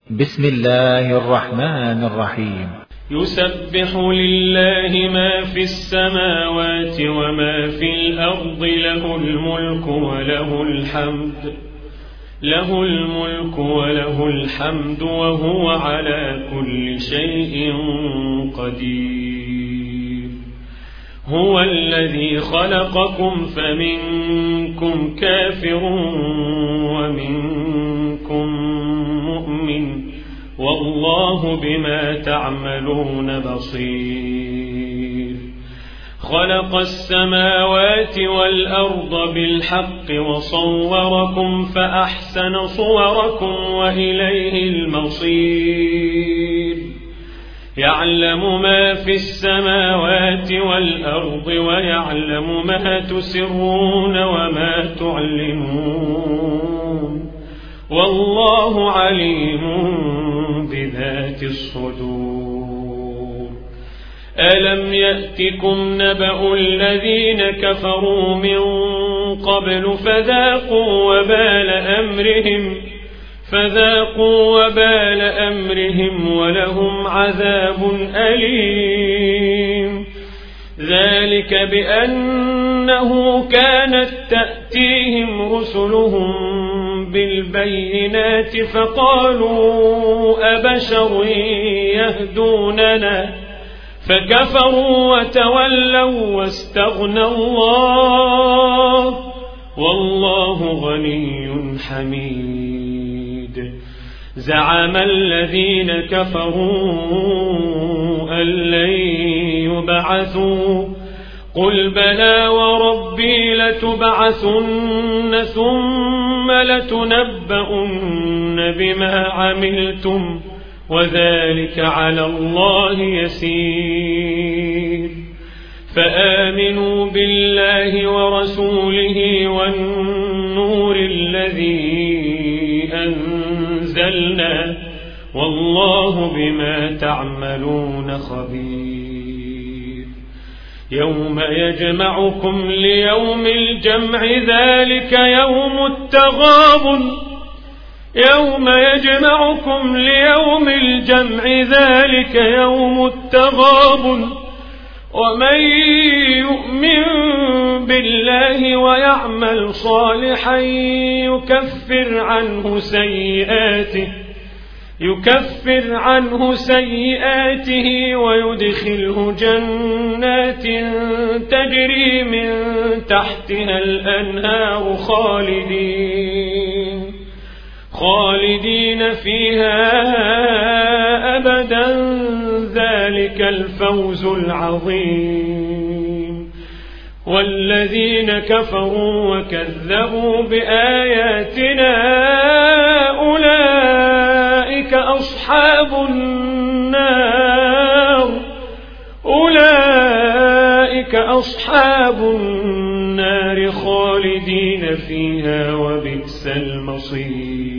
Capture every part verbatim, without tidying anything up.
بسم الله الرحمن الرحيم. يسبح لله ما في السماوات وما في الأرض، له الملك وله الحمد له الملك وله الحمد وهو على كل شيء قدير. هو الذي خلقكم فمنكم كافر ومنكم مؤمن، والله بما تعملون بصير. خلق السماوات والأرض بالحق وصوركم فأحسن صوركم وإليه المصير. يعلم ما في السماوات والأرض ويعلم ما تسرون وما تعلنون، والله عليم بذات الصدور. ألم يأتكم نبأ الذين كفروا من قبل فذاقوا وبال أمرهم فذاقوا وبال أمرهم ولهم عذاب أليم. ذلك بأنه كانت تأتيهم رسلهم بالبينات فقالوا أبشر يهدوننا، فكفروا وتولوا واستغنى الله، والله غني حميد. زعم الذين كفروا أن لن يبعثوا، قل بلى وربي لتبعثن ثم لتنبؤن بما عملتم وذلك على الله يسير. فآمنوا بالله ورسوله والنور الذي أنزلنا، والله بما تعملون خبير. يوم يجمعكم ليوم الجمع ذلك يوم التغابن يوم يجمعكم ليوم الجمع ذلك يوم التغابن. ومن يؤمن بالله ويعمل صالحا يكفر عنه سيئاته يكفر عنه سيئاته ويدخله جنات تجري من تحتها الأنهار خالدين خالدين فيها أبدا، ذلك الفوز العظيم. والذين كفروا وكذبوا بآياتنا أولئك أصحاب النار أولئك أصحاب النار خالدين فيها وبئس المصير.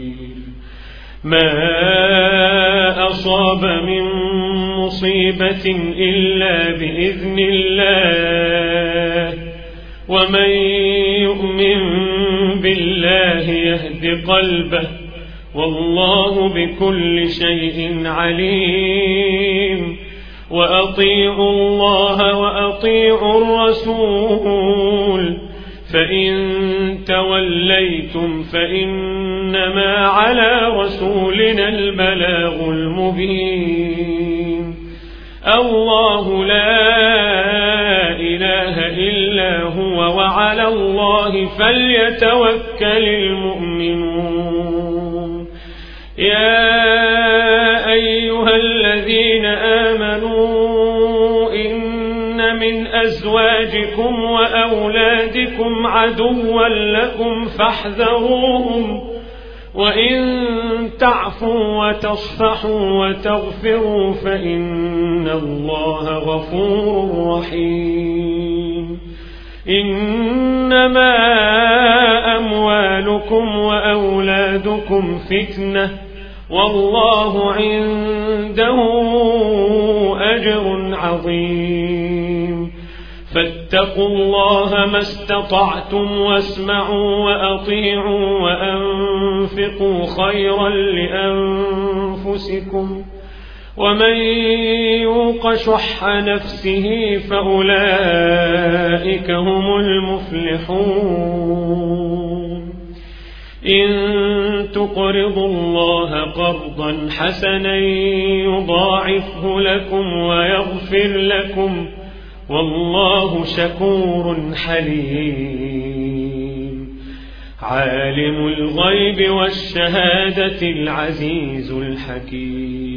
ما أصاب من مصيبة إلا بإذن الله، ومن يؤمن بالله يهد قلبه، والله بكل شيء عليم. وأطيعوا الله وأطيعوا الرسول، فإن توليتم فإنما على رسولنا البلاغ المبين. الله لا إله إلا هو، وعلى الله فليتوكل المؤمنون. يا أيها الذين آمنوا إن من أزواجكم وأولادكم عدوا لكم فاحذروهم، وإن تعفوا وتصفحوا وتغفروا فإن الله غفور رحيم. إنما أموالكم وأولادكم فتنة، والله عنده أجر عظيم. فاتقوا الله ما استطعتم واسمعوا وأطيعوا وأنفقوا خيرا لأنفسكم أنفسكم ومن يوق شح نفسه فأولئك هم المفلحون إن تقرضوا الله قرضا حسنا يضاعفه لكم ويغفر لكم والله شكور حليم عالم الغيب والشهادة العزيز الحكيم